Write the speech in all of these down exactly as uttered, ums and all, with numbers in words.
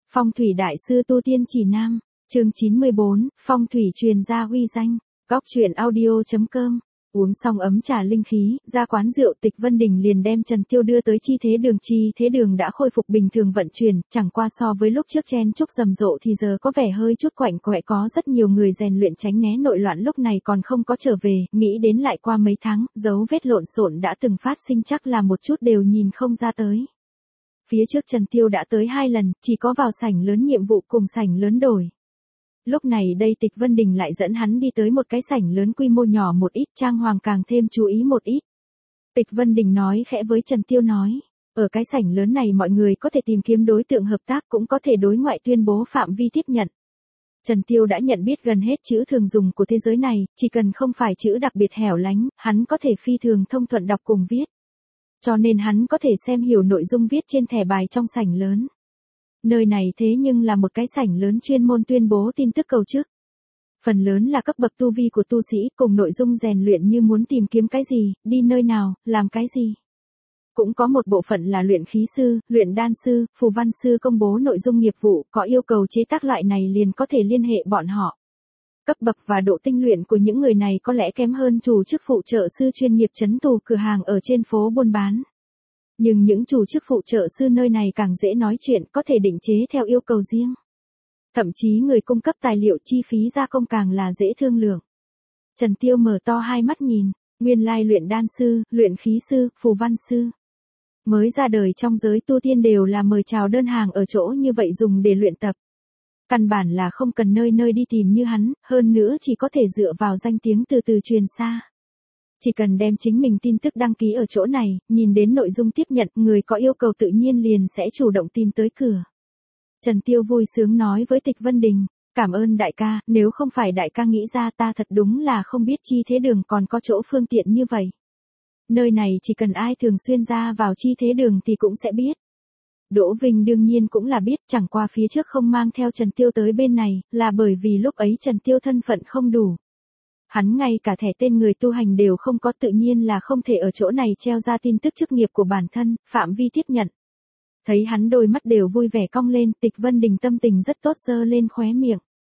Phong thủy đại sư tu tiên chỉ nam, chương chín mươi bốn, phong thủy truyền gia uy danh, góc truyện audio chấm com. Uống xong ấm trà linh khí, ra quán rượu Tịch Vân Đình liền đem Trần Tiêu đưa tới chi thế đường. Chi thế đường đã khôi phục bình thường vận chuyển, chẳng qua so với lúc trước chen chúc rầm rộ thì giờ có vẻ hơi chút quạnh quẹ, có rất nhiều người rèn luyện tránh né nội loạn lúc này còn không có trở về, nghĩ đến lại qua mấy tháng, dấu vết lộn xộn đã từng phát sinh chắc là một chút đều nhìn không ra tới. Phía trước Trần Tiêu đã tới hai lần, chỉ có vào sảnh lớn nhiệm vụ cùng sảnh lớn đổi. Lúc này đây Tịch Vân Đình lại dẫn hắn đi tới một cái sảnh lớn quy mô nhỏ một ít, trang hoàng càng thêm chú ý một ít. Tịch Vân Đình nói khẽ với Trần Tiêu nói, ở cái sảnh lớn này mọi người có thể tìm kiếm đối tượng hợp tác, cũng có thể đối ngoại tuyên bố phạm vi tiếp nhận. Trần Tiêu đã nhận biết gần hết chữ thường dùng của thế giới này, chỉ cần không phải chữ đặc biệt hẻo lánh, hắn có thể phi thường thông thuận đọc cùng viết. Cho nên hắn có thể xem hiểu nội dung viết trên thẻ bài trong sảnh lớn. Nơi này thế nhưng là một cái sảnh lớn chuyên môn tuyên bố tin tức cầu chức. Phần lớn là cấp bậc tu vi của tu sĩ cùng nội dung rèn luyện như muốn tìm kiếm cái gì, đi nơi nào, làm cái gì. Cũng có một bộ phận là luyện khí sư, luyện đan sư, phù văn sư công bố nội dung nghiệp vụ, có yêu cầu chế tác loại này liền có thể liên hệ bọn họ. Cấp bậc và độ tinh luyện của những người này có lẽ kém hơn chủ chức phụ trợ sư chuyên nghiệp trấn tù cửa hàng ở trên phố buôn bán. Nhưng những chủ chức phụ trợ sư nơi này càng dễ nói chuyện, có thể định chế theo yêu cầu riêng. Thậm chí người cung cấp tài liệu chi phí gia công càng là dễ thương lượng. Trần Tiêu mở to hai mắt nhìn, nguyên lai luyện đan sư, luyện khí sư, phù văn sư. Mới ra đời trong giới tu tiên đều là mời chào đơn hàng ở chỗ như vậy dùng để luyện tập. Căn bản là không cần nơi nơi đi tìm như hắn, hơn nữa chỉ có thể dựa vào danh tiếng từ từ truyền xa. Chỉ cần đem chính mình tin tức đăng ký ở chỗ này, nhìn đến nội dung tiếp nhận, người có yêu cầu tự nhiên liền sẽ chủ động tìm tới cửa. Trần Tiêu vui sướng nói với Tịch Vân Đình, cảm ơn đại ca, nếu không phải đại ca nghĩ ra ta thật đúng là không biết chi thế đường còn có chỗ phương tiện như vậy. Nơi này chỉ cần ai thường xuyên ra vào chi thế đường thì cũng sẽ biết. Đỗ Vinh đương nhiên cũng là biết, chẳng qua phía trước không mang theo Trần Tiêu tới bên này, là bởi vì lúc ấy Trần Tiêu thân phận không đủ. Hắn ngay cả thẻ tên người tu hành đều không có, tự nhiên là không thể ở chỗ này treo ra tin tức chức nghiệp của bản thân, phạm vi tiếp nhận. Thấy hắn đôi mắt đều vui vẻ cong lên, Tịch Vân Đình tâm tình rất tốt giơ lên khóe miệng.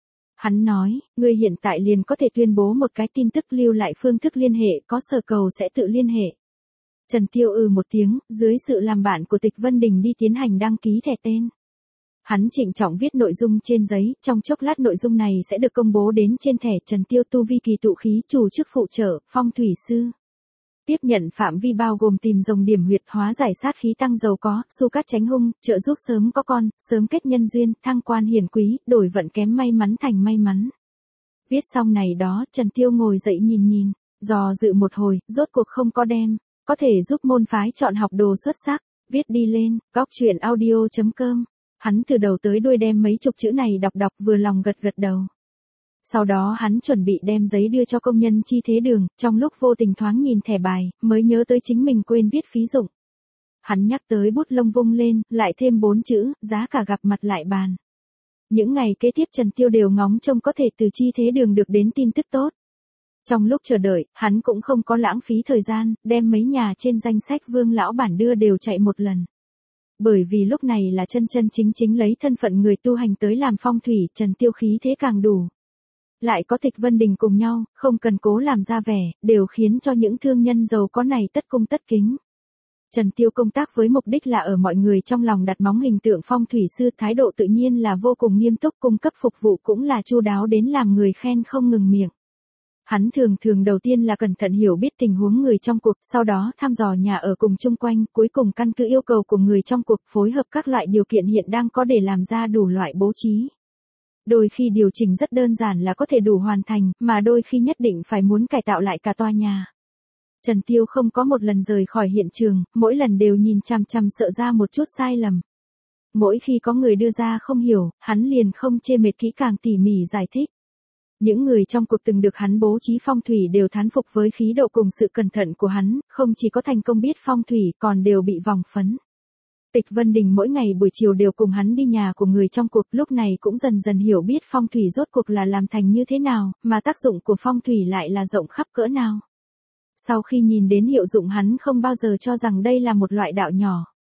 Hắn nói, ngươi hiện tại liền có thể tuyên bố một cái tin tức, lưu lại phương thức liên hệ, có sở cầu sẽ tự liên hệ. Trần Tiêu ừ một tiếng, dưới sự làm bạn của Tịch Vân Đình đi tiến hành đăng ký thẻ tên. Hắn trịnh trọng viết nội dung trên giấy, trong chốc lát nội dung này sẽ được công bố đến trên thẻ. Trần Tiêu tu vi kỳ tụ khí, chủ chức phụ trợ, phong thủy sư. Tiếp nhận phạm vi bao gồm tìm rồng điểm huyệt, hóa giải sát khí, tăng giàu có, su cát tránh hung, trợ giúp sớm có con, sớm kết nhân duyên, thăng quan hiển quý, đổi vận kém may mắn thành may mắn. Viết xong này đó, Trần Tiêu ngồi dậy nhìn nhìn, dò dự một hồi, rốt cuộc không có đem, có thể giúp môn phái chọn học đồ xuất sắc, viết đi lên, góc truyện audio chấm com. Hắn từ đầu tới đuôi đem mấy chục chữ này đọc đọc vừa lòng gật gật đầu. Sau đó hắn chuẩn bị đem giấy đưa cho công nhân chi thế đường, trong lúc vô tình thoáng nhìn thẻ bài, mới nhớ tới chính mình quên viết phí dụng. Hắn nhắc tới bút lông vung lên, lại thêm bốn chữ, giá cả gặp mặt lại bàn. Những ngày kế tiếp Trần Tiêu đều ngóng trông có thể từ chi thế đường được đến tin tức tốt. Trong lúc chờ đợi, hắn cũng không có lãng phí thời gian, đem mấy nhà trên danh sách Vương lão bản đưa đều chạy một lần. Bởi vì lúc này là chân chân chính chính lấy thân phận người tu hành tới làm phong thủy, Trần Tiêu khí thế càng đủ. Lại có Tịch Vân Đình cùng nhau, không cần cố làm ra vẻ, đều khiến cho những thương nhân giàu có này tất cung tất kính. Trần Tiêu công tác với mục đích là ở mọi người trong lòng đặt móng hình tượng phong thủy sư, thái độ tự nhiên là vô cùng nghiêm túc, cung cấp phục vụ cũng là chu đáo đến làm người khen không ngừng miệng. Hắn thường thường đầu tiên là cẩn thận hiểu biết tình huống người trong cuộc, sau đó thăm dò nhà ở cùng chung quanh, cuối cùng căn cứ yêu cầu của người trong cuộc phối hợp các loại điều kiện hiện đang có để làm ra đủ loại bố trí. Đôi khi điều chỉnh rất đơn giản là có thể đủ hoàn thành, mà đôi khi nhất định phải muốn cải tạo lại cả tòa nhà. Trần Tiêu không có một lần rời khỏi hiện trường, mỗi lần đều nhìn chằm chằm sợ ra một chút sai lầm. Mỗi khi có người đưa ra không hiểu, hắn liền không chê mệt kỹ càng tỉ mỉ giải thích. Những người trong cuộc từng được hắn bố trí phong thủy đều thán phục với khí độ cùng sự cẩn thận của hắn, không chỉ có thành công biết phong thủy còn đều bị vòng phấn. Tịch Vân Đình mỗi ngày buổi chiều đều cùng hắn đi nhà của người trong cuộc, lúc này cũng dần dần hiểu biết phong thủy rốt cuộc là làm thành như thế nào, mà tác dụng của phong thủy lại là rộng khắp cỡ nào. Sau khi nhìn đến hiệu dụng hắn không bao giờ cho rằng đây là một loại đạo nhỏ.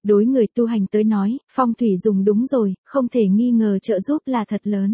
Đối người tu hành tới nói, phong thủy dùng đúng rồi, không thể nghi ngờ trợ giúp là thật lớn.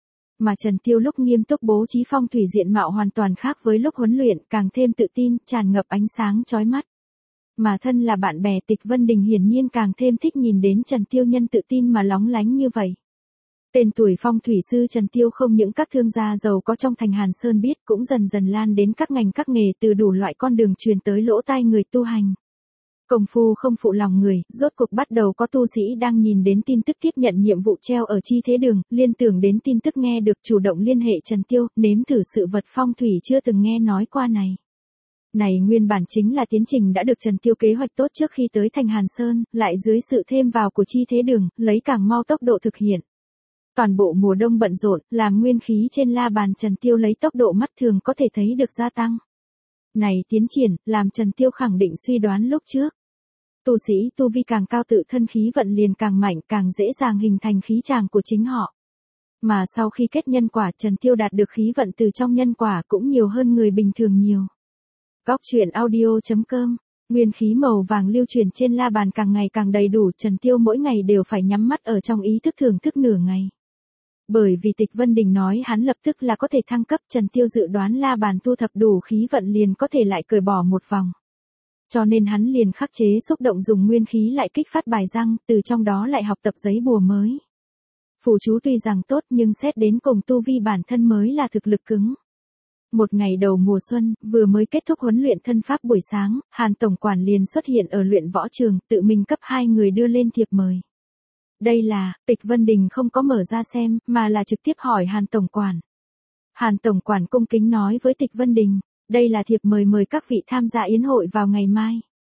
Mà Trần Tiêu lúc nghiêm túc bố trí phong thủy diện mạo hoàn toàn khác với lúc huấn luyện, càng thêm tự tin, tràn ngập ánh sáng chói mắt. Mà thân là bạn bè Tịch Vân Đình hiển nhiên càng thêm thích nhìn đến Trần Tiêu nhân tự tin mà lóng lánh như vậy. Tên tuổi phong thủy sư Trần Tiêu không những các thương gia giàu có trong thành Hàn Sơn biết, cũng dần dần lan đến các ngành các nghề, từ đủ loại con đường truyền tới lỗ tai người tu hành. Công phu không phụ lòng người, rốt cuộc bắt đầu có tu sĩ đang nhìn đến tin tức tiếp nhận nhiệm vụ treo ở chi thế đường, liên tưởng đến tin tức nghe được chủ động liên hệ Trần Tiêu, nếm thử sự vật phong thủy chưa từng nghe nói qua này. Này nguyên bản chính là tiến trình đã được Trần Tiêu kế hoạch tốt trước khi tới thành Hàn Sơn, lại dưới sự thêm vào của chi thế đường, lấy càng mau tốc độ thực hiện. Toàn bộ mùa đông bận rộn, làm nguyên khí trên la bàn Trần Tiêu lấy tốc độ mắt thường có thể thấy được gia tăng. Này tiến triển, làm Trần Tiêu khẳng định suy đoán lúc trước. Tu sĩ tu vi càng cao tự thân khí vận liền càng mạnh, càng dễ dàng hình thành khí tràng của chính họ. Mà sau khi kết nhân quả, Trần Tiêu đạt được khí vận từ trong nhân quả cũng nhiều hơn người bình thường nhiều. Góc truyện audio chấm com, nguyên khí màu vàng lưu truyền trên la bàn càng ngày càng đầy đủ, Trần Tiêu mỗi ngày đều phải nhắm mắt ở trong ý thức thưởng thức nửa ngày. Bởi vì Tịch Vân Đình nói hắn lập tức là có thể thăng cấp, Trần Tiêu dự đoán la bàn thu thập đủ khí vận liền có thể lại cởi bỏ một vòng. Cho nên hắn liền khắc chế xúc động dùng nguyên khí lại kích phát bài răng, từ trong đó lại học tập giấy bùa mới. Phù chú tuy rằng tốt nhưng xét đến cùng tu vi bản thân mới là thực lực cứng. Một ngày đầu mùa xuân, vừa mới kết thúc huấn luyện thân pháp buổi sáng, Hàn Tổng Quản liền xuất hiện ở luyện võ trường, tự mình cấp hai người đưa lên thiệp mời. Đây là, Tịch Vân Đình không có mở ra xem, mà là trực tiếp hỏi Hàn Tổng Quản. Hàn Tổng Quản cung kính nói với Tịch Vân Đình, đây là thiệp mời mời các vị tham gia yến hội vào ngày mai.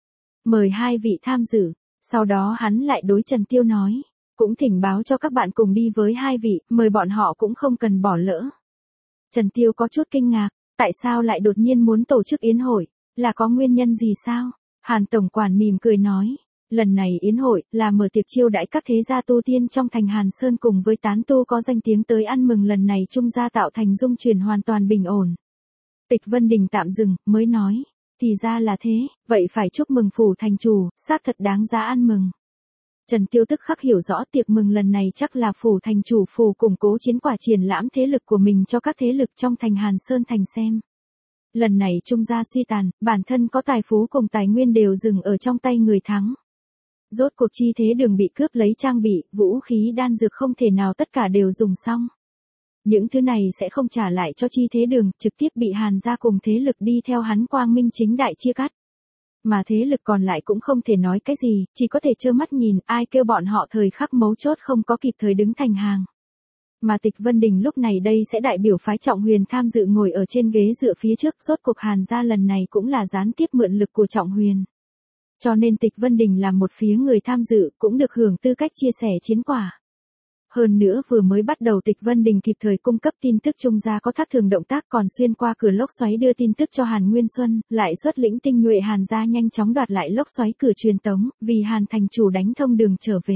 Mời hai vị tham dự, sau đó hắn lại đối Trần Tiêu nói, cũng thỉnh báo cho các bạn cùng đi với hai vị, mời bọn họ cũng không cần bỏ lỡ. Trần Tiêu có chút kinh ngạc, tại sao lại đột nhiên muốn tổ chức yến hội, là có nguyên nhân gì sao? Hàn Tổng Quản mỉm cười nói, lần này yến hội là mở tiệc chiêu đãi các thế gia tu tiên trong thành Hàn Sơn cùng với tán tu có danh tiếng tới ăn mừng lần này trung gia tạo thành dung truyền hoàn toàn bình ổn. Tịch Vân Đình tạm dừng, mới nói, thì ra là thế, vậy phải chúc mừng phủ thành chủ, xác thật đáng giá ăn mừng. Trần Tiêu tức khắc hiểu rõ tiệc mừng lần này chắc là phủ thành chủ phủ củng cố chiến quả triển lãm thế lực của mình cho các thế lực trong thành Hàn Sơn thành xem. Lần này trung gia suy tàn, bản thân có tài phú cùng tài nguyên đều dừng ở trong tay người thắng. Rốt cuộc chi thế đường bị cướp lấy trang bị, vũ khí đan dược không thể nào tất cả đều dùng xong. Những thứ này sẽ không trả lại cho chi thế đường, trực tiếp bị Hàn gia cùng thế lực đi theo hắn quang minh chính đại chia cắt. Mà thế lực còn lại cũng không thể nói cái gì, chỉ có thể trơ mắt nhìn ai kêu bọn họ thời khắc mấu chốt không có kịp thời đứng thành hàng. Mà Tịch Vân Đình lúc này đây sẽ đại biểu phái Trọng Huyền tham dự ngồi ở trên ghế dựa phía trước, rốt cuộc Hàn gia lần này cũng là gián tiếp mượn lực của Trọng Huyền. Cho nên Tịch Vân Đình là một phía người tham dự, cũng được hưởng tư cách chia sẻ chiến quả. Hơn nữa vừa mới bắt đầu Tịch Vân Đình kịp thời cung cấp tin tức trung gia có thác thường động tác, còn xuyên qua cửa lốc xoáy đưa tin tức cho Hàn Nguyên Xuân, lại xuất lĩnh tinh nhuệ Hàn gia nhanh chóng đoạt lại lốc xoáy cửa truyền tống, vì Hàn thành chủ đánh thông đường trở về.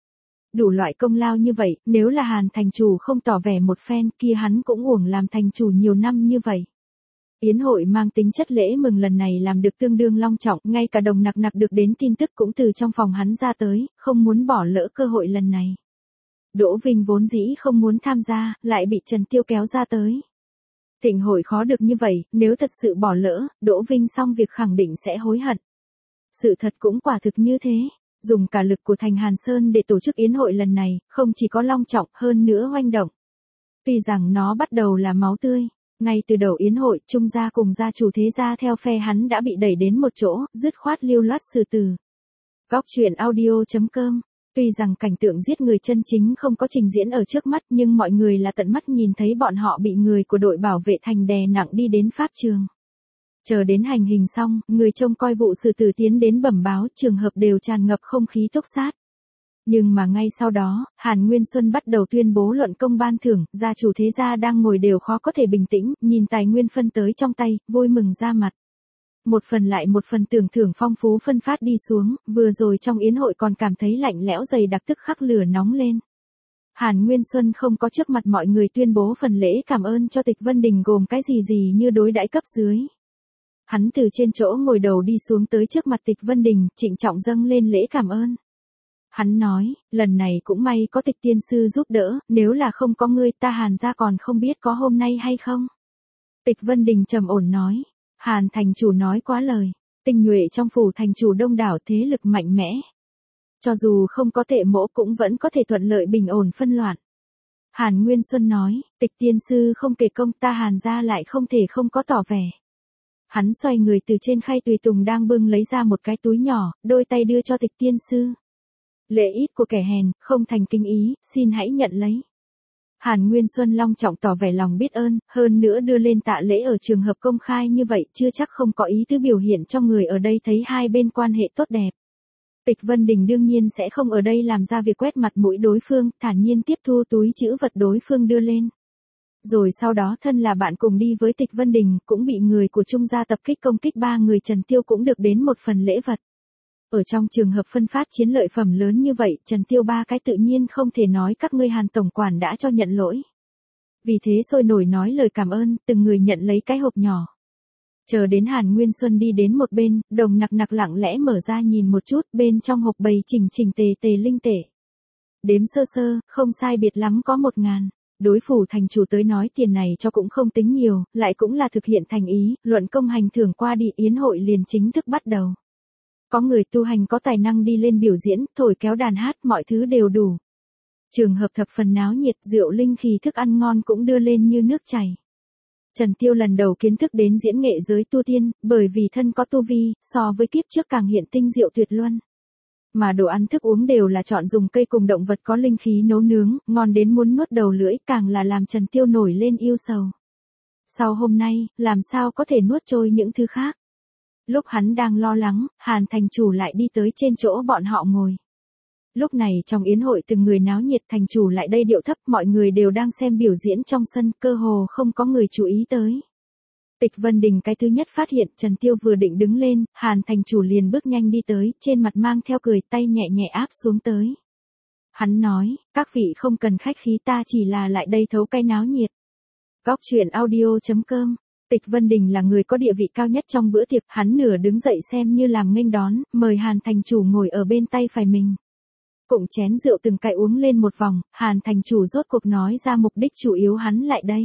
Đủ loại công lao như vậy, nếu là Hàn thành chủ không tỏ vẻ một phen kia hắn cũng uổng làm thành chủ nhiều năm như vậy. Yến hội mang tính chất lễ mừng lần này làm được tương đương long trọng, ngay cả Đồng Nặc Nặc được đến tin tức cũng từ trong phòng hắn ra tới, không muốn bỏ lỡ cơ hội lần này. Đỗ Vinh vốn dĩ không muốn tham gia, lại bị Trần Tiêu kéo ra tới. Thịnh hội khó được như vậy, nếu thật sự bỏ lỡ, Đỗ Vinh xong việc khẳng định sẽ hối hận. Sự thật cũng quả thực như thế, dùng cả lực của thành Hàn Sơn để tổ chức yến hội lần này, không chỉ có long trọng, hơn nữa oanh động. Tuy rằng nó bắt đầu là máu tươi, ngay từ đầu yến hội, trung gia cùng gia chủ thế gia theo phe hắn đã bị đẩy đến một chỗ, dứt khoát lưu loát xử tử. Góc truyện audio chấm com. Tuy rằng cảnh tượng giết người chân chính không có trình diễn ở trước mắt, nhưng mọi người là tận mắt nhìn thấy bọn họ bị người của đội bảo vệ thành đè nặng đi đến pháp trường. Chờ đến hành hình xong, người trông coi vụ xử tử tiến đến bẩm báo, trường hợp đều tràn ngập không khí túc sát. Nhưng mà ngay sau đó, Hàn Nguyên Xuân bắt đầu tuyên bố luận công ban thưởng, gia chủ thế gia đang ngồi đều khó có thể bình tĩnh, nhìn tài nguyên phân tới trong tay, vui mừng ra mặt. Một phần lại một phần tưởng thưởng phong phú phân phát đi xuống, vừa rồi trong yến hội còn cảm thấy lạnh lẽo dày đặc tức khắc lửa nóng lên. Hàn Nguyên Xuân không có trước mặt mọi người tuyên bố phần lễ cảm ơn cho Tịch Vân Đình gồm cái gì gì như đối đãi cấp dưới. Hắn từ trên chỗ ngồi đầu đi xuống tới trước mặt Tịch Vân Đình, trịnh trọng dâng lên lễ cảm ơn. Hắn nói, lần này cũng may có Tịch tiên sư giúp đỡ, nếu là không có ngươi ta Hàn gia còn không biết có hôm nay hay không. Tịch Vân Đình trầm ổn nói, Hàn thành chủ nói quá lời, tinh nhuệ trong phủ thành chủ đông đảo thế lực mạnh mẽ. Cho dù không có Tệ Mỗ cũng vẫn có thể thuận lợi bình ổn phân loạn. Hàn Nguyên Xuân nói, Tịch tiên sư không kể công ta Hàn gia lại không thể không có tỏ vẻ. Hắn xoay người từ trên khay tùy tùng đang bưng lấy ra một cái túi nhỏ, đôi tay đưa cho Tịch tiên sư. Lễ ít của kẻ hèn, không thành kính ý, xin hãy nhận lấy. Hàn Nguyên Xuân long trọng tỏ vẻ lòng biết ơn, hơn nữa đưa lên tạ lễ ở trường hợp công khai như vậy chưa chắc không có ý tứ biểu hiện cho người ở đây thấy hai bên quan hệ tốt đẹp. Tịch Vân Đình đương nhiên sẽ không ở đây làm ra việc quét mặt mũi đối phương, thản nhiên tiếp thu túi trữ vật đối phương đưa lên. Rồi sau đó thân là bạn cùng đi với Tịch Vân Đình, cũng bị người của Trung gia tập kích công kích ba người Trần Tiêu cũng được đến một phần lễ vật. Ở trong trường hợp phân phát chiến lợi phẩm lớn như vậy, Trần Tiêu ba cái tự nhiên không thể nói các ngươi Hàn tổng quản đã cho nhận lỗi. Vì thế sôi nổi nói lời cảm ơn, từng người nhận lấy cái hộp nhỏ. Chờ đến Hàn Nguyên Xuân đi đến một bên, đồng nặc nặc lặng lẽ mở ra nhìn một chút, bên trong hộp bầy chỉnh chỉnh tề tề linh tệ. Đếm sơ sơ, không sai biệt lắm có một ngàn. Đối phủ thành chủ tới nói tiền này cho cũng không tính nhiều, lại cũng là thực hiện thành ý, luận công hành thưởng qua đi yến hội liền chính thức bắt đầu. Có người tu hành có tài năng đi lên biểu diễn, thổi kéo đàn hát, mọi thứ đều đủ. Trường hợp thập phần náo nhiệt, rượu linh khí thức ăn ngon cũng đưa lên như nước chảy. Trần Tiêu lần đầu kiến thức đến diễn nghệ giới tu tiên, bởi vì thân có tu vi, so với kiếp trước càng hiện tinh diệu tuyệt luân. Mà đồ ăn thức uống đều là chọn dùng cây cùng động vật có linh khí nấu nướng, ngon đến muốn nuốt đầu lưỡi, càng là làm Trần Tiêu nổi lên yêu sầu. Sau hôm nay, làm sao có thể nuốt trôi những thứ khác? Lúc hắn đang lo lắng, Hàn thành chủ lại đi tới trên chỗ bọn họ ngồi. Lúc này trong yến hội từng người náo nhiệt, thành chủ lại đây điệu thấp, mọi người đều đang xem biểu diễn trong sân, cơ hồ không có người chú ý tới. Tịch Vân Đình cái thứ nhất phát hiện Trần Tiêu vừa định đứng lên, Hàn thành chủ liền bước nhanh đi tới, trên mặt mang theo cười, tay nhẹ nhẹ áp xuống tới. Hắn nói, các vị không cần khách khí, ta chỉ là lại đây thấu cái náo nhiệt. Góc truyện audio chấm com. Tịch Vân Đình là người có địa vị cao nhất trong bữa tiệc, hắn nửa đứng dậy xem như làm nghênh đón, mời Hàn thành chủ ngồi ở bên tay phải mình. Cụng chén rượu từng cái uống lên một vòng, Hàn thành chủ rốt cuộc nói ra mục đích chủ yếu hắn lại đây.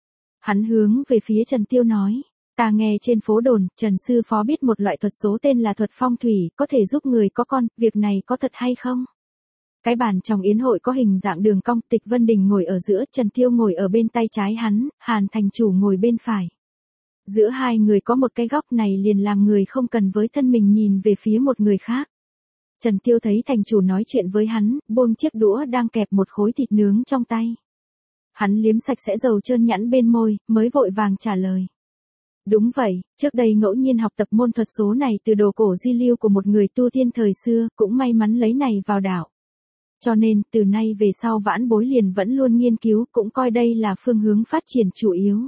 Hắn hướng về phía Trần Tiêu nói, ta nghe trên phố đồn, Trần sư phó biết một loại thuật số tên là thuật phong thủy, có thể giúp người có con, việc này có thật hay không? Cái bàn trong yến hội có hình dạng đường cong, Tịch Vân Đình ngồi ở giữa, Trần Tiêu ngồi ở bên tay trái hắn, Hàn thành chủ ngồi bên phải. Giữa hai người có một cái góc này liền làm người không cần với thân mình nhìn về phía một người khác. Trần Tiêu thấy thành chủ nói chuyện với hắn, buông chiếc đũa đang kẹp một khối thịt nướng trong tay. Hắn liếm sạch sẽ dầu trơn nhẵn bên môi, mới vội vàng trả lời. Đúng vậy, trước đây ngẫu nhiên học tập môn thuật số này từ đồ cổ di lưu của một người tu tiên thời xưa, cũng may mắn lấy này vào đạo. Cho nên, từ nay về sau vãn bối liền vẫn luôn nghiên cứu, cũng coi đây là phương hướng phát triển chủ yếu.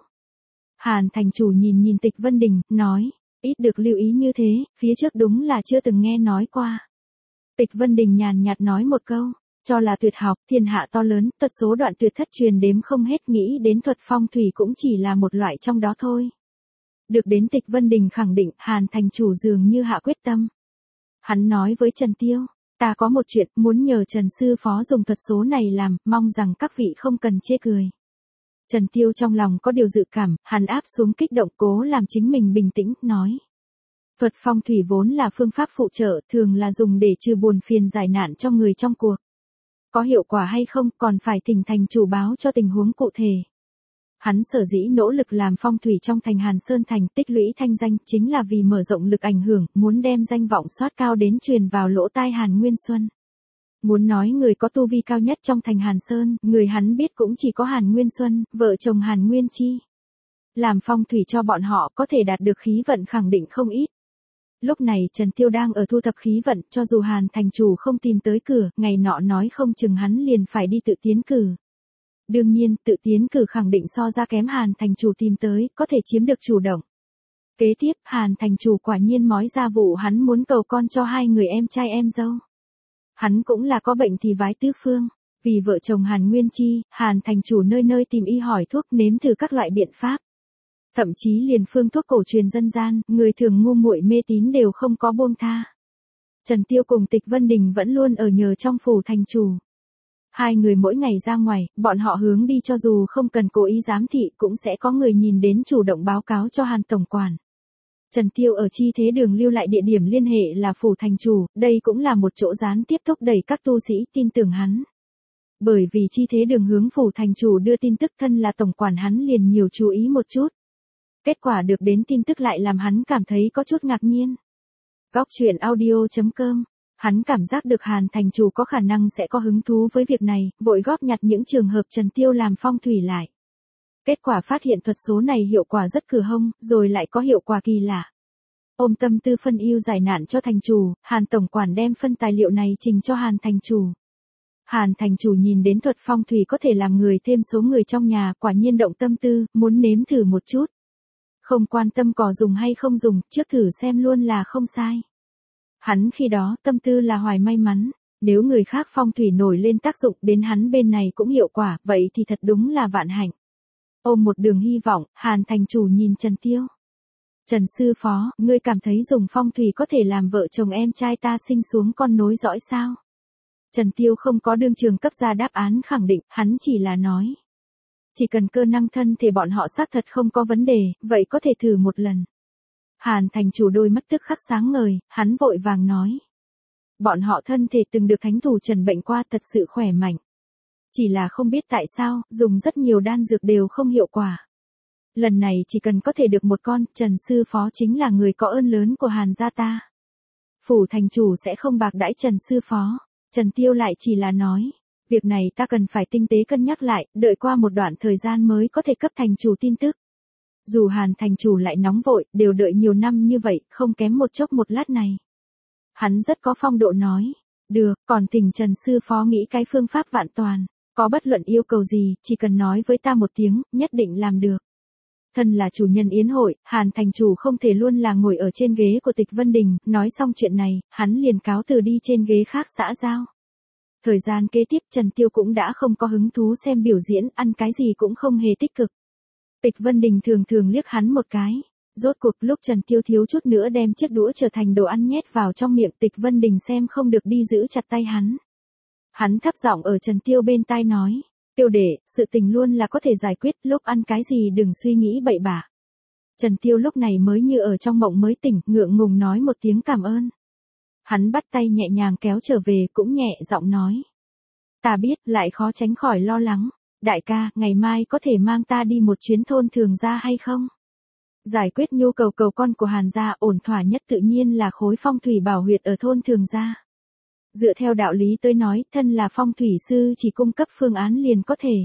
Hàn thành chủ nhìn nhìn Tịch Vân Đình, nói, ít được lưu ý như thế, phía trước đúng là chưa từng nghe nói qua. Tịch Vân Đình nhàn nhạt nói một câu, cho là tuyệt học, thiên hạ to lớn, thuật số đoạn tuyệt thất truyền đếm không hết, nghĩ đến thuật phong thủy cũng chỉ là một loại trong đó thôi. Được đến Tịch Vân Đình khẳng định, Hàn thành chủ dường như hạ quyết tâm. Hắn nói với Trần Tiêu, ta có một chuyện muốn nhờ Trần sư phó dùng thuật số này làm, mong rằng các vị không cần chê cười. Trần Tiêu trong lòng có điều dự cảm, hắn áp xuống kích động, cố làm chính mình bình tĩnh, nói. Thuật phong thủy vốn là phương pháp phụ trợ, thường là dùng để trừ buồn phiền giải nạn cho người trong cuộc. Có hiệu quả hay không còn phải thỉnh thành chủ báo cho tình huống cụ thể. Hắn sở dĩ nỗ lực làm phong thủy trong thành Hàn Sơn thành, tích lũy thanh danh, chính là vì mở rộng lực ảnh hưởng, muốn đem danh vọng soát cao đến truyền vào lỗ tai Hàn Nguyên Xuân. Muốn nói người có tu vi cao nhất trong thành Hàn Sơn, người hắn biết cũng chỉ có Hàn Nguyên Xuân, vợ chồng Hàn Nguyên Chi. Làm phong thủy cho bọn họ có thể đạt được khí vận khẳng định không ít. Lúc này Trần Tiêu đang ở thu thập khí vận, cho dù Hàn thành chủ không tìm tới cửa, ngày nọ nói không chừng hắn liền phải đi tự tiến cử. Đương nhiên, tự tiến cử khẳng định so ra kém Hàn thành chủ tìm tới, có thể chiếm được chủ động. Kế tiếp, Hàn thành chủ quả nhiên mói ra vụ hắn muốn cầu con cho hai người em trai em dâu. Hắn cũng là có bệnh thì vái tứ phương, vì vợ chồng Hàn Nguyên Chi, Hàn thành chủ nơi nơi tìm y hỏi thuốc, nếm thử các loại biện pháp. Thậm chí liền phương thuốc cổ truyền dân gian, người thường ngu muội mê tín đều không có buông tha. Trần Tiêu cùng Tịch Vân Đình vẫn luôn ở nhờ trong phủ thành chủ. Hai người mỗi ngày ra ngoài, bọn họ hướng đi cho dù không cần cố ý giám thị cũng sẽ có người nhìn đến chủ động báo cáo cho Hàn tổng quản. Trần Tiêu ở chi thế đường lưu lại địa điểm liên hệ là phủ thành chủ, đây cũng là một chỗ gián tiếp thúc đẩy các tu sĩ tin tưởng hắn. Bởi vì chi thế đường hướng phủ thành chủ đưa tin tức thân là tổng quản hắn liền nhiều chú ý một chút. Kết quả được đến tin tức lại làm hắn cảm thấy có chút ngạc nhiên. Góc truyện audio chấm com. Hắn cảm giác được Hàn thành chủ có khả năng sẽ có hứng thú với việc này, vội góp nhặt những trường hợp Trần Tiêu làm phong thủy lại. Kết quả phát hiện thuật số này hiệu quả rất cửa hông, rồi lại có hiệu quả kỳ lạ. Ôm tâm tư phân ưu giải nạn cho thành chủ, Hàn tổng quản đem phân tài liệu này trình cho Hàn thành chủ. Hàn thành chủ nhìn đến thuật phong thủy có thể làm người thêm số người trong nhà, quả nhiên động tâm tư, muốn nếm thử một chút. Không quan tâm có dùng hay không dùng, trước thử xem luôn là không sai. Hắn khi đó tâm tư là hoài may mắn, nếu người khác phong thủy nổi lên tác dụng đến hắn bên này cũng hiệu quả, vậy thì thật đúng là vạn hạnh. Ôm một đường hy vọng, Hàn thành chủ nhìn Trần Tiêu. Trần sư phó, ngươi cảm thấy dùng phong thủy có thể làm vợ chồng em trai ta sinh xuống con nối dõi sao? Trần Tiêu không có đương trường cấp ra đáp án khẳng định, hắn chỉ là nói. Chỉ cần cơ năng thân thể bọn họ xác thật không có vấn đề, vậy có thể thử một lần. Hàn thành chủ đôi mắt tức khắc sáng ngời, hắn vội vàng nói. Bọn họ thân thể từng được thánh thủ trần bệnh qua thật sự khỏe mạnh. Chỉ là không biết tại sao, dùng rất nhiều đan dược đều không hiệu quả. Lần này chỉ cần có thể được một con, Trần sư phó chính là người có ơn lớn của Hàn gia ta. Phủ thành chủ sẽ không bạc đãi Trần sư phó. Trần Tiêu lại chỉ là nói. Việc này ta cần phải tinh tế cân nhắc lại, đợi qua một đoạn thời gian mới có thể cấp thành chủ tin tức. Dù Hàn thành chủ lại nóng vội, đều đợi nhiều năm như vậy, không kém một chốc một lát này. Hắn rất có phong độ nói. Được, còn thỉnh Trần sư phó nghĩ cái phương pháp vạn toàn. Có bất luận yêu cầu gì, chỉ cần nói với ta một tiếng, nhất định làm được. Thân là chủ nhân yến hội, Hàn thành chủ không thể luôn là ngồi ở trên ghế của Tịch Vân Đình, nói xong chuyện này, hắn liền cáo từ đi trên ghế khác xã giao. Thời gian kế tiếp Trần Tiêu cũng đã không có hứng thú xem biểu diễn, ăn cái gì cũng không hề tích cực. Tịch Vân Đình thường thường liếc hắn một cái. Rốt cuộc lúc Trần Tiêu thiếu chút nữa đem chiếc đũa trở thành đồ ăn nhét vào trong miệng, Tịch Vân Đình xem không được đi giữ chặt tay hắn. Hắn thấp giọng ở Trần Tiêu bên tai nói. Tiêu đệ, sự tình luôn là có thể giải quyết, lúc ăn cái gì đừng suy nghĩ bậy bạ. Trần Tiêu lúc này mới như ở trong mộng mới tỉnh, ngượng ngùng nói một tiếng cảm ơn. Hắn bắt tay nhẹ nhàng kéo trở về cũng nhẹ giọng nói. Ta biết, lại khó tránh khỏi lo lắng. Đại ca, ngày mai có thể mang ta đi một chuyến thôn thường gia hay không? Giải quyết nhu cầu cầu con của Hàn gia ổn thỏa nhất tự nhiên là khối phong thủy bảo huyệt ở thôn thường gia. Dựa theo đạo lý tới nói, thân là phong thủy sư chỉ cung cấp phương án liền có thể.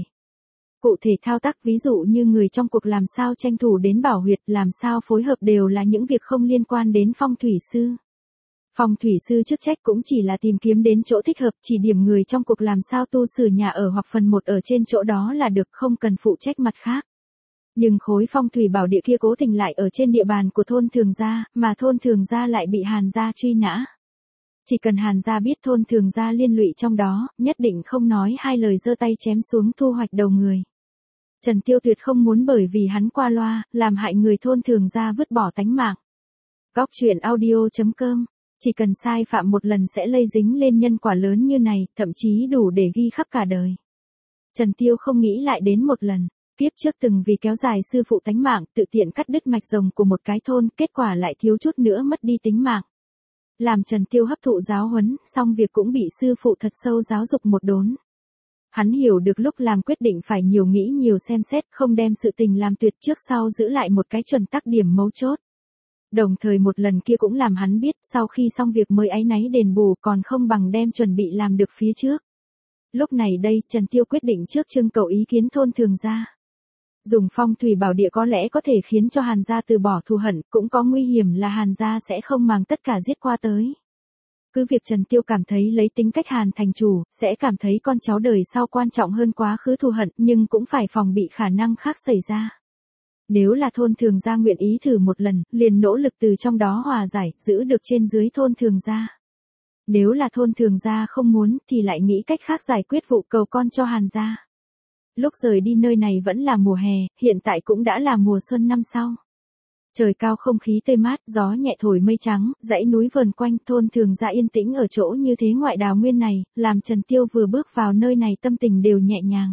Cụ thể thao tác ví dụ như người trong cuộc làm sao tranh thủ đến bảo huyệt, làm sao phối hợp đều là những việc không liên quan đến phong thủy sư. Phong thủy sư chức trách cũng chỉ là tìm kiếm đến chỗ thích hợp, chỉ điểm người trong cuộc làm sao tu sửa nhà ở hoặc phần một ở trên chỗ đó là được, không cần phụ trách mặt khác. Nhưng khối phong thủy bảo địa kia cố tình lại ở trên địa bàn của thôn thường gia, mà thôn thường gia lại bị Hàn gia truy nã. Chỉ cần Hàn gia biết thôn thường gia liên lụy trong đó, nhất định không nói hai lời giơ tay chém xuống thu hoạch đầu người. Trần Tiêu tuyệt không muốn bởi vì hắn qua loa, làm hại người thôn thường gia vứt bỏ tánh mạng. Góc truyện audio chấm com. Chỉ cần sai phạm một lần sẽ lây dính lên nhân quả lớn như này, thậm chí đủ để ghi khắp cả đời. Trần Tiêu không nghĩ lại đến một lần. Kiếp trước từng vì kéo dài sư phụ tánh mạng, tự tiện cắt đứt mạch rồng của một cái thôn, kết quả lại thiếu chút nữa mất đi tính mạng. Làm Trần Tiêu hấp thụ giáo huấn, xong việc cũng bị sư phụ thật sâu giáo dục một đốn. Hắn hiểu được lúc làm quyết định phải nhiều nghĩ nhiều xem xét, không đem sự tình làm tuyệt trước sau giữ lại một cái chuẩn tắc điểm mấu chốt. Đồng thời một lần kia cũng làm hắn biết, sau khi xong việc mới áy náy đền bù còn không bằng đem chuẩn bị làm được phía trước. Lúc này đây, Trần Tiêu quyết định trước trưng cầu ý kiến thôn thường gia. Dùng phong thủy bảo địa có lẽ có thể khiến cho Hàn gia từ bỏ thù hận, cũng có nguy hiểm là Hàn gia sẽ không màng tất cả giết qua tới. Cứ việc Trần Tiêu cảm thấy lấy tính cách Hàn thành chủ, sẽ cảm thấy con cháu đời sau quan trọng hơn quá khứ thù hận, nhưng cũng phải phòng bị khả năng khác xảy ra. Nếu là thôn thường gia nguyện ý thử một lần, liền nỗ lực từ trong đó hòa giải, giữ được trên dưới thôn thường gia. Nếu là thôn thường gia không muốn, thì lại nghĩ cách khác giải quyết vụ cầu con cho Hàn gia. Lúc rời đi nơi này vẫn là mùa hè, hiện tại cũng đã là mùa xuân năm sau. Trời cao không khí tươi mát, gió nhẹ thổi mây trắng, dãy núi vờn quanh, thôn Thường Gia yên tĩnh ở chỗ như thế ngoại đào nguyên này, làm Trần Tiêu vừa bước vào nơi này tâm tình đều nhẹ nhàng.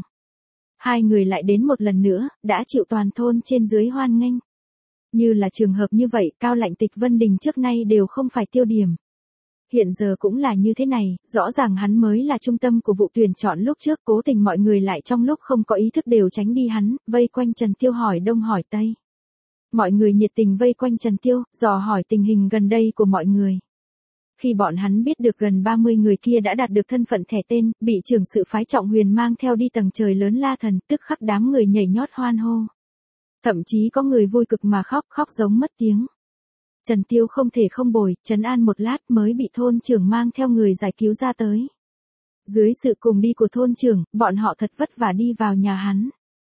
Hai người lại đến một lần nữa, đã chịu toàn thôn trên dưới hoan nghênh. Như là trường hợp như vậy, Cao Lạnh Tịch Vân Đình trước nay đều không phải tiêu điểm. Hiện giờ cũng là như thế này, rõ ràng hắn mới là trung tâm của vụ tuyển chọn lúc trước, cố tình mọi người lại trong lúc không có ý thức đều tránh đi hắn, vây quanh Trần Tiêu hỏi đông hỏi tây. Mọi người nhiệt tình vây quanh Trần Tiêu, dò hỏi tình hình gần đây của mọi người. Khi bọn hắn biết được gần ba mươi người kia đã đạt được thân phận thẻ tên, bị trưởng sự phái Trọng Huyền mang theo đi tầng trời lớn La Thần, tức khắc đám người nhảy nhót hoan hô. Thậm chí có người vui cực mà khóc, khóc giống mất tiếng. Trần Tiêu không thể không bồi, trấn an một lát mới bị thôn trưởng mang theo người giải cứu ra tới. Dưới sự cùng đi của thôn trưởng, bọn họ thật vất vả đi vào nhà hắn.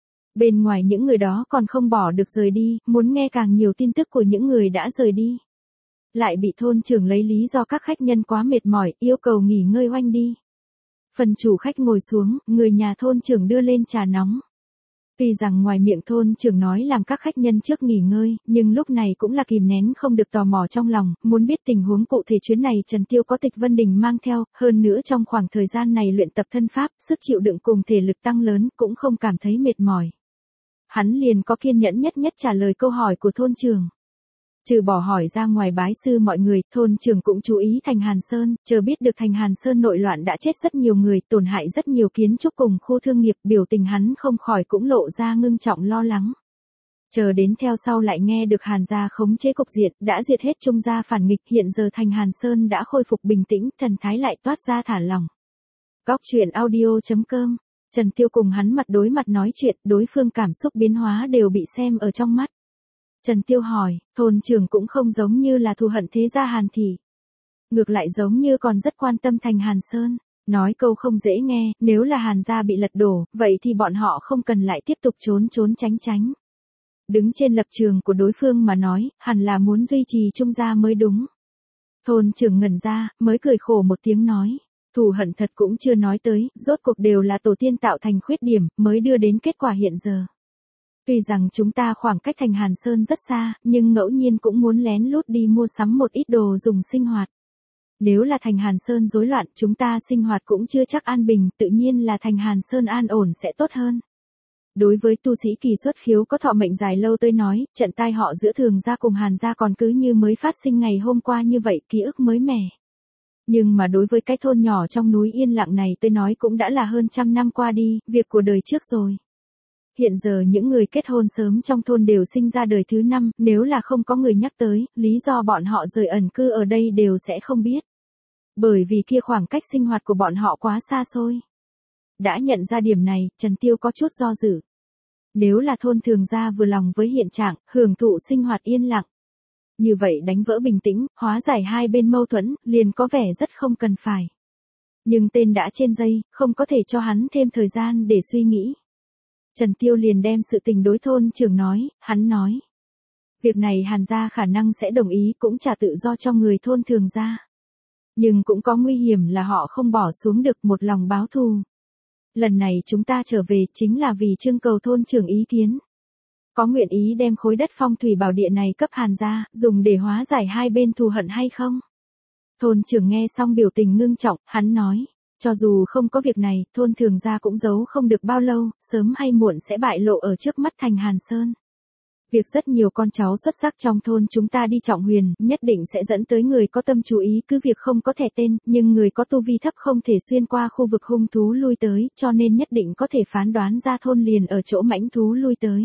Bên ngoài những người đó còn không bỏ được rời đi, muốn nghe càng nhiều tin tức của những người đã rời đi. Lại bị thôn trưởng lấy lý do các khách nhân quá mệt mỏi, yêu cầu nghỉ ngơi oanh đi. Phần chủ khách ngồi xuống, người nhà thôn trưởng đưa lên trà nóng. Tuy rằng ngoài miệng thôn trưởng nói làm các khách nhân trước nghỉ ngơi, nhưng lúc này cũng là kìm nén không được tò mò trong lòng, muốn biết tình huống cụ thể chuyến này Trần Tiêu có Tịch Vân Đình mang theo, hơn nữa trong khoảng thời gian này luyện tập thân pháp, sức chịu đựng cùng thể lực tăng lớn, cũng không cảm thấy mệt mỏi. Hắn liền có kiên nhẫn nhất nhất trả lời câu hỏi của thôn trưởng. Trừ bỏ hỏi ra ngoài bái sư mọi người, thôn trưởng cũng chú ý Thành Hàn Sơn, chờ biết được Thành Hàn Sơn nội loạn đã chết rất nhiều người, tổn hại rất nhiều kiến trúc cùng khu thương nghiệp, biểu tình hắn không khỏi cũng lộ ra ngưng trọng lo lắng. Chờ đến theo sau lại nghe được Hàn gia khống chế cục diện, đã diệt hết Trung gia phản nghịch, hiện giờ Thành Hàn Sơn đã khôi phục bình tĩnh, thần thái lại toát ra thả lỏng. Góc truyện audio chấm com, Trần Tiêu cùng hắn mặt đối mặt nói chuyện, đối phương cảm xúc biến hóa đều bị xem ở trong mắt. Trần Tiêu hỏi, thôn trưởng cũng không giống như là thù hận thế gia Hàn thị. Ngược lại giống như còn rất quan tâm Thành Hàn Sơn. Nói câu không dễ nghe, nếu là Hàn gia bị lật đổ, vậy thì bọn họ không cần lại tiếp tục trốn trốn tránh tránh. Đứng trên lập trường của đối phương mà nói, hẳn là muốn duy trì Trung gia mới đúng. Thôn trưởng ngẩn ra, mới cười khổ một tiếng nói. Thù hận thật cũng chưa nói tới, rốt cuộc đều là tổ tiên tạo thành khuyết điểm, mới đưa đến kết quả hiện giờ. Tuy rằng chúng ta khoảng cách Thành Hàn Sơn rất xa, nhưng ngẫu nhiên cũng muốn lén lút đi mua sắm một ít đồ dùng sinh hoạt. Nếu là Thành Hàn Sơn rối loạn, chúng ta sinh hoạt cũng chưa chắc an bình, tự nhiên là Thành Hàn Sơn an ổn sẽ tốt hơn. Đối với tu sĩ kỳ xuất khiếu có thọ mệnh dài lâu tôi nói, trận tai họ giữa Thường gia cùng Hàn gia còn cứ như mới phát sinh ngày hôm qua như vậy, ký ức mới mẻ. Nhưng mà đối với cái thôn nhỏ trong núi yên lặng này tôi nói cũng đã là hơn trăm năm qua đi, việc của đời trước rồi. Hiện giờ những người kết hôn sớm trong thôn đều sinh ra đời thứ năm, nếu là không có người nhắc tới, lý do bọn họ rời ẩn cư ở đây đều sẽ không biết. Bởi vì kia khoảng cách sinh hoạt của bọn họ quá xa xôi. Đã nhận ra điểm này, Trần Tiêu có chút do dự. Nếu là thôn Thường gia vừa lòng với hiện trạng, hưởng thụ sinh hoạt yên lặng. Như vậy đánh vỡ bình tĩnh, hóa giải hai bên mâu thuẫn, liền có vẻ rất không cần phải. Nhưng tên đã trên dây, không có thể cho hắn thêm thời gian để suy nghĩ. Trần Tiêu liền đem sự tình đối thôn trưởng nói, hắn nói. Việc này Hàn gia khả năng sẽ đồng ý cũng trả tự do cho người thôn Thường gia. Nhưng cũng có nguy hiểm là họ không bỏ xuống được một lòng báo thù. Lần này chúng ta trở về chính là vì trưng cầu thôn trưởng ý kiến. Có nguyện ý đem khối đất phong thủy bảo địa này cấp Hàn gia, dùng để hóa giải hai bên thù hận hay không? Thôn trưởng nghe xong biểu tình ngưng trọng, hắn nói. Cho dù không có việc này, thôn Thường gia cũng giấu không được bao lâu, sớm hay muộn sẽ bại lộ ở trước mắt Thành Hàn Sơn. Việc rất nhiều con cháu xuất sắc trong thôn chúng ta đi Trọng Huyền, nhất định sẽ dẫn tới người có tâm chú ý cứ việc không có thẻ tên, nhưng người có tu vi thấp không thể xuyên qua khu vực hung thú lui tới, cho nên nhất định có thể phán đoán ra thôn liền ở chỗ mãnh thú lui tới.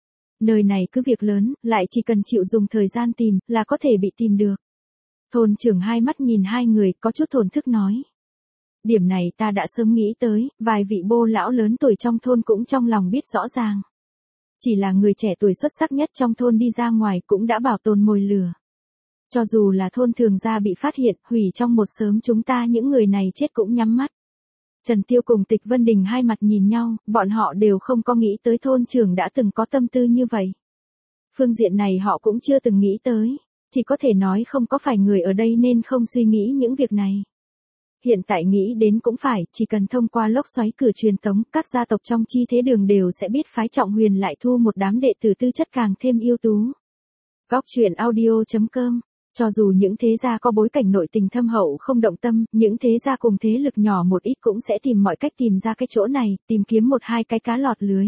Nơi này cứ việc lớn, lại chỉ cần chịu dùng thời gian tìm, là có thể bị tìm được. Thôn trưởng hai mắt nhìn hai người, có chút thổn thức nói. Điểm này ta đã sớm nghĩ tới, vài vị bô lão lớn tuổi trong thôn cũng trong lòng biết rõ ràng. Chỉ là người trẻ tuổi xuất sắc nhất trong thôn đi ra ngoài cũng đã bảo tồn mồi lửa. Cho dù là thôn Thường gia bị phát hiện, hủy trong một sớm chúng ta những người này chết cũng nhắm mắt. Trần Tiêu cùng Tịch Vân Đình hai mặt nhìn nhau, bọn họ đều không có nghĩ tới thôn trưởng đã từng có tâm tư như vậy. Phương diện này họ cũng chưa từng nghĩ tới, chỉ có thể nói không có phải người ở đây nên không suy nghĩ những việc này. Hiện tại nghĩ đến cũng phải, chỉ cần thông qua lốc xoáy cử truyền tống, các gia tộc trong chi thế đường đều sẽ biết phái Trọng Huyền lại thu một đám đệ tử tư chất càng thêm ưu tú. Góc truyện audio.com. Cho dù những thế gia có bối cảnh nội tình thâm hậu không động tâm, những thế gia cùng thế lực nhỏ một ít cũng sẽ tìm mọi cách tìm ra cái chỗ này, tìm kiếm một hai cái cá lọt lưới.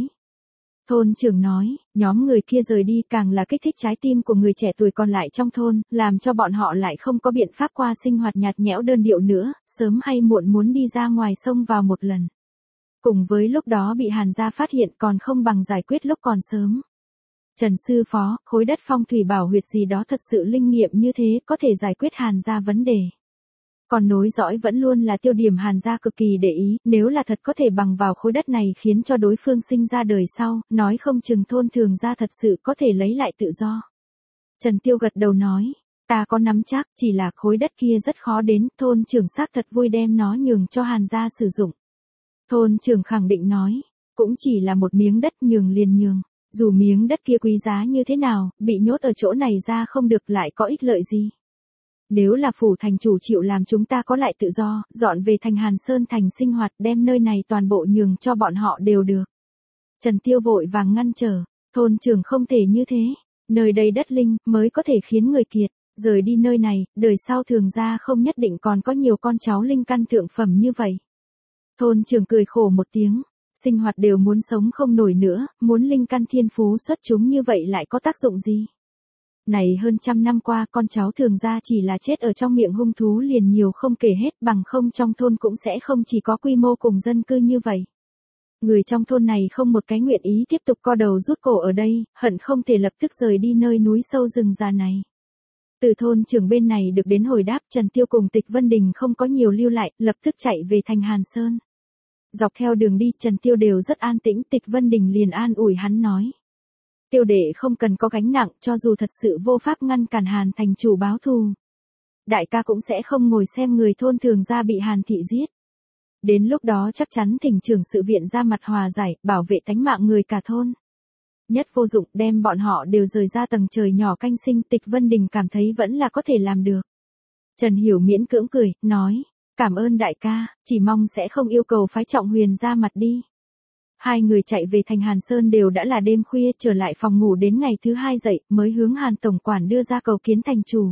Thôn trưởng nói, nhóm người kia rời đi càng là kích thích trái tim của người trẻ tuổi còn lại trong thôn, làm cho bọn họ lại không có biện pháp qua sinh hoạt nhạt nhẽo đơn điệu nữa, sớm hay muộn muốn đi ra ngoài sông vào một lần. Cùng với lúc đó bị Hàn gia phát hiện còn không bằng giải quyết lúc còn sớm. Trần sư phó, khối đất phong thủy bảo huyệt gì đó thật sự linh nghiệm như thế có thể giải quyết Hàn gia vấn đề. Còn nối dõi vẫn luôn là tiêu điểm Hàn gia cực kỳ để ý, nếu là thật có thể bằng vào khối đất này khiến cho đối phương sinh ra đời sau, nói không chừng thôn thường gia thật sự có thể lấy lại tự do. Trần Tiêu gật đầu nói, ta có nắm chắc, chỉ là khối đất kia rất khó đến, thôn trưởng xác thật vui đem nó nhường cho Hàn gia sử dụng. Thôn trưởng khẳng định nói, cũng chỉ là một miếng đất nhường liền nhường. Dù miếng đất kia quý giá như thế nào, bị nhốt ở chỗ này ra không được lại có ích lợi gì. Nếu là phủ thành chủ chịu làm chúng ta có lại tự do, dọn về thành Hàn Sơn thành sinh hoạt đem nơi này toàn bộ nhường cho bọn họ đều được. Trần Tiêu vội vàng ngăn trở, thôn trưởng không thể như thế, nơi đây đất linh mới có thể khiến người kiệt, rời đi nơi này, đời sau thường ra không nhất định còn có nhiều con cháu linh căn thượng phẩm như vậy. Thôn trưởng cười khổ một tiếng. Sinh hoạt đều muốn sống không nổi nữa, muốn linh căn thiên phú xuất chúng như vậy lại có tác dụng gì? Này hơn trăm năm qua con cháu thường ra chỉ là chết ở trong miệng hung thú liền nhiều không kể hết, bằng không trong thôn cũng sẽ không chỉ có quy mô cùng dân cư như vậy. Người trong thôn này không một cái nguyện ý tiếp tục co đầu rút cổ ở đây, hận không thể lập tức rời đi nơi núi sâu rừng già này. Từ thôn trưởng bên này được đến hồi đáp, Trần Tiêu cùng Tịch Vân Đình không có nhiều lưu lại, lập tức chạy về thành Hàn Sơn. Dọc theo đường đi Trần Tiêu đều rất an tĩnh, Tịch Vân Đình liền an ủi hắn nói. Tiêu đệ không cần có gánh nặng, cho dù thật sự vô pháp ngăn cản Hàn thành chủ báo thù. Đại ca cũng sẽ không ngồi xem người thôn thường ra bị Hàn thị giết. Đến lúc đó chắc chắn thỉnh trưởng sự viện ra mặt hòa giải, bảo vệ tánh mạng người cả thôn. Nhất vô dụng đem bọn họ đều rời ra tầng trời nhỏ canh sinh, Tịch Vân Đình cảm thấy vẫn là có thể làm được. Trần Hiểu miễn cưỡng cười, nói. Cảm ơn đại ca, chỉ mong sẽ không yêu cầu phái Trọng Huyền ra mặt đi. Hai người chạy về thành Hàn Sơn đều đã là đêm khuya, trở lại phòng ngủ đến ngày thứ hai dậy mới hướng Hàn tổng quản đưa ra cầu kiến thành chủ.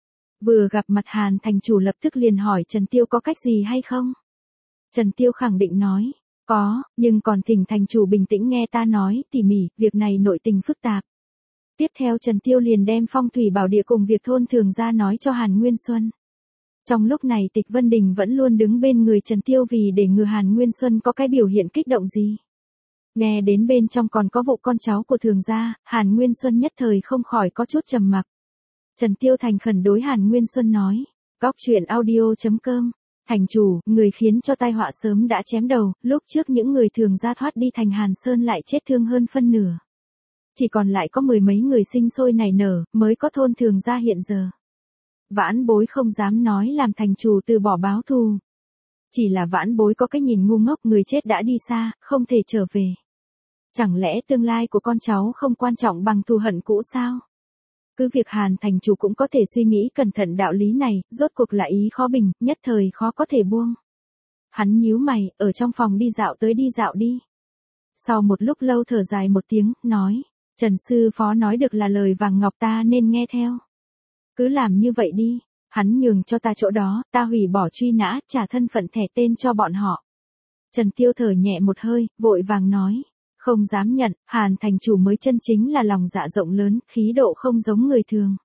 Vừa gặp mặt Hàn thành chủ lập tức liền hỏi Trần Tiêu có cách gì hay không? Trần Tiêu khẳng định nói, có, nhưng còn thỉnh thành chủ bình tĩnh nghe ta nói tỉ mỉ, việc này nội tình phức tạp. Tiếp theo Trần Tiêu liền đem phong thủy bảo địa cùng việc thôn thường ra nói cho Hàn Nguyên Xuân. Trong lúc này Tịch Vân Đình vẫn luôn đứng bên người Trần Tiêu vì để ngừa Hàn Nguyên Xuân có cái biểu hiện kích động gì. Nghe đến bên trong còn có vụ con cháu của thường gia, Hàn Nguyên Xuân nhất thời không khỏi có chút trầm mặc. Trần Tiêu thành khẩn đối Hàn Nguyên Xuân nói, góc truyện audio.com, thành chủ, người khiến cho tai họa sớm đã chém đầu, lúc trước những người thường gia thoát đi thành Hàn Sơn lại chết thương hơn phân nửa. Chỉ còn lại có mười mấy người sinh sôi nảy nở, mới có thôn thường gia hiện giờ. Vãn bối không dám nói làm thành chủ từ bỏ báo thù. Chỉ là vãn bối có cái nhìn ngu ngốc, người chết đã đi xa, không thể trở về. Chẳng lẽ tương lai của con cháu không quan trọng bằng thù hận cũ sao? Cứ việc Hàn thành chủ cũng có thể suy nghĩ cẩn thận đạo lý này, rốt cuộc là ý khó bình, nhất thời khó có thể buông. Hắn nhíu mày, ở trong phòng đi dạo tới đi dạo đi. Sau một lúc lâu thở dài một tiếng, nói, Trần sư phó nói được là lời vàng ngọc ta nên nghe theo. Cứ làm như vậy đi, hắn nhường cho ta chỗ đó, ta hủy bỏ truy nã, trả thân phận thẻ tên cho bọn họ. Trần Tiêu thở nhẹ một hơi, vội vàng nói, không dám nhận, Hàn thành chủ mới chân chính là lòng dạ rộng lớn, khí độ không giống người thường.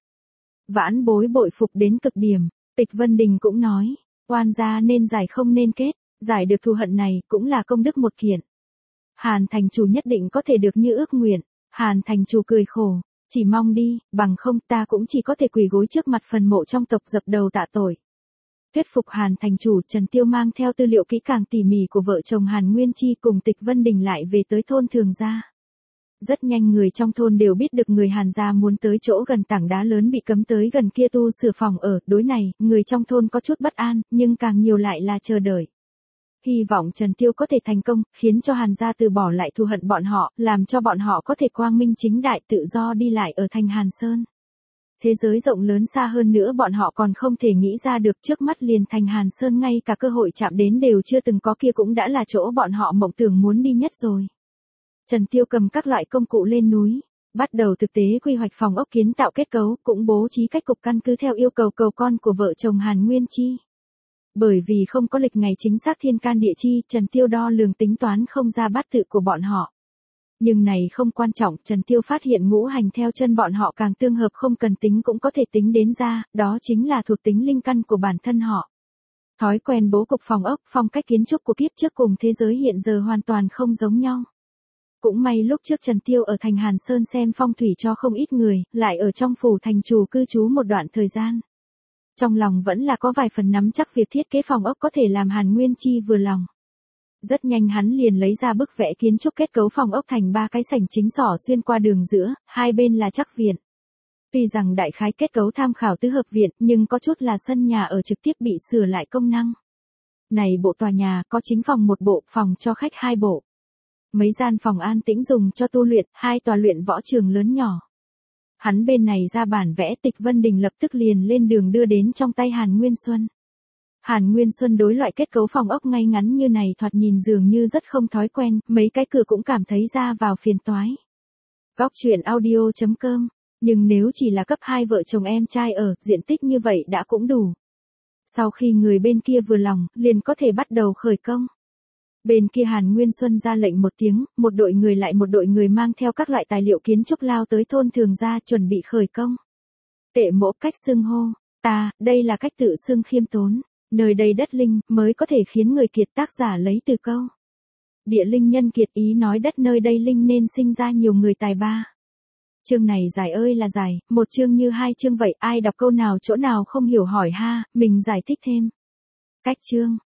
Vãn bối bội phục đến cực điểm, Tịch Vân Đình cũng nói, oan gia nên giải không nên kết, giải được thù hận này cũng là công đức một kiện. Hàn thành chủ nhất định có thể được như ước nguyện, Hàn thành chủ cười khổ. Chỉ mong đi, bằng không ta cũng chỉ có thể quỳ gối trước mặt phần mộ trong tộc dập đầu tạ tội. Thuyết phục Hàn thành chủ, Trần Tiêu mang theo tư liệu kỹ càng tỉ mỉ của vợ chồng Hàn Nguyên Chi cùng Tịch Vân Đình lại về tới thôn thường gia. Rất nhanh người trong thôn đều biết được người Hàn gia muốn tới chỗ gần tảng đá lớn bị cấm tới gần kia tu sửa phòng ở, đối này, người trong thôn có chút bất an, nhưng càng nhiều lại là chờ đợi. Hy vọng Trần Tiêu có thể thành công, khiến cho Hàn gia từ bỏ lại thù hận bọn họ, làm cho bọn họ có thể quang minh chính đại tự do đi lại ở thành Hàn Sơn. Thế giới rộng lớn xa hơn nữa bọn họ còn không thể nghĩ ra được, trước mắt liền thành Hàn Sơn ngay cả cơ hội chạm đến đều chưa từng có, kia cũng đã là chỗ bọn họ mộng tưởng muốn đi nhất rồi. Trần Tiêu cầm các loại công cụ lên núi, Bắt đầu thực tế quy hoạch phòng ốc kiến tạo kết cấu, cũng bố trí cách cục căn cứ theo yêu cầu cầu con của vợ chồng Hàn Nguyên Chi. Bởi vì không có lịch ngày chính xác thiên can địa chi, Trần Tiêu đo lường tính toán không ra bát tự của bọn họ. Nhưng này không quan trọng, Trần Tiêu phát hiện ngũ hành theo chân bọn họ càng tương hợp không cần tính cũng có thể tính đến ra, đó chính là thuộc tính linh căn của bản thân họ. Thói quen bố cục phòng ốc, phong cách kiến trúc của kiếp trước cùng thế giới hiện giờ hoàn toàn không giống nhau. Cũng may lúc trước Trần Tiêu ở thành Hàn Sơn xem phong thủy cho không ít người, lại ở trong phủ thành chủ cư trú một đoạn thời gian. Trong lòng vẫn là có vài phần nắm chắc việc thiết kế phòng ốc có thể làm Hàn Nguyên Chi vừa lòng. Rất nhanh hắn liền lấy ra bức vẽ kiến trúc kết cấu phòng ốc thành ba cái sảnh chính xỏ xuyên qua đường giữa, hai bên là chắc viện. Tuy rằng đại khái kết cấu tham khảo tứ hợp viện, nhưng có chút là sân nhà ở trực tiếp bị sửa lại công năng. Này bộ tòa nhà có chính phòng một bộ, phòng cho khách hai bộ. Mấy gian phòng an tĩnh dùng cho tu luyện, hai tòa luyện võ trường lớn nhỏ. Hắn bên này ra bản vẽ, Tịch Vân Đình lập tức liền lên đường đưa đến trong tay Hàn Nguyên Xuân. Hàn Nguyên Xuân đối loại kết cấu phòng ốc ngay ngắn như này thoạt nhìn dường như rất không thói quen, mấy cái cửa cũng cảm thấy ra vào phiền toái. Góc truyện audio chấm com, nhưng nếu chỉ là cấp hai vợ chồng em trai ở, diện tích như vậy đã cũng đủ. Sau khi người bên kia vừa lòng, liền có thể bắt đầu khởi công. Bên kia Hàn Nguyên Xuân ra lệnh một tiếng, một đội người lại một đội người mang theo các loại tài liệu kiến trúc lao tới thôn Thường Gia chuẩn bị khởi công. Tệ mỗ cách xưng hô, ta, đây là cách tự xưng khiêm tốn, nơi đây đất linh, mới có thể khiến người kiệt tác giả lấy từ câu. Địa linh nhân kiệt ý nói đất nơi đây linh nên sinh ra nhiều người tài ba. Chương này dài ơi là dài, một chương như hai chương vậy, ai đọc câu nào chỗ nào không hiểu hỏi ha, mình giải thích thêm. Cách chương.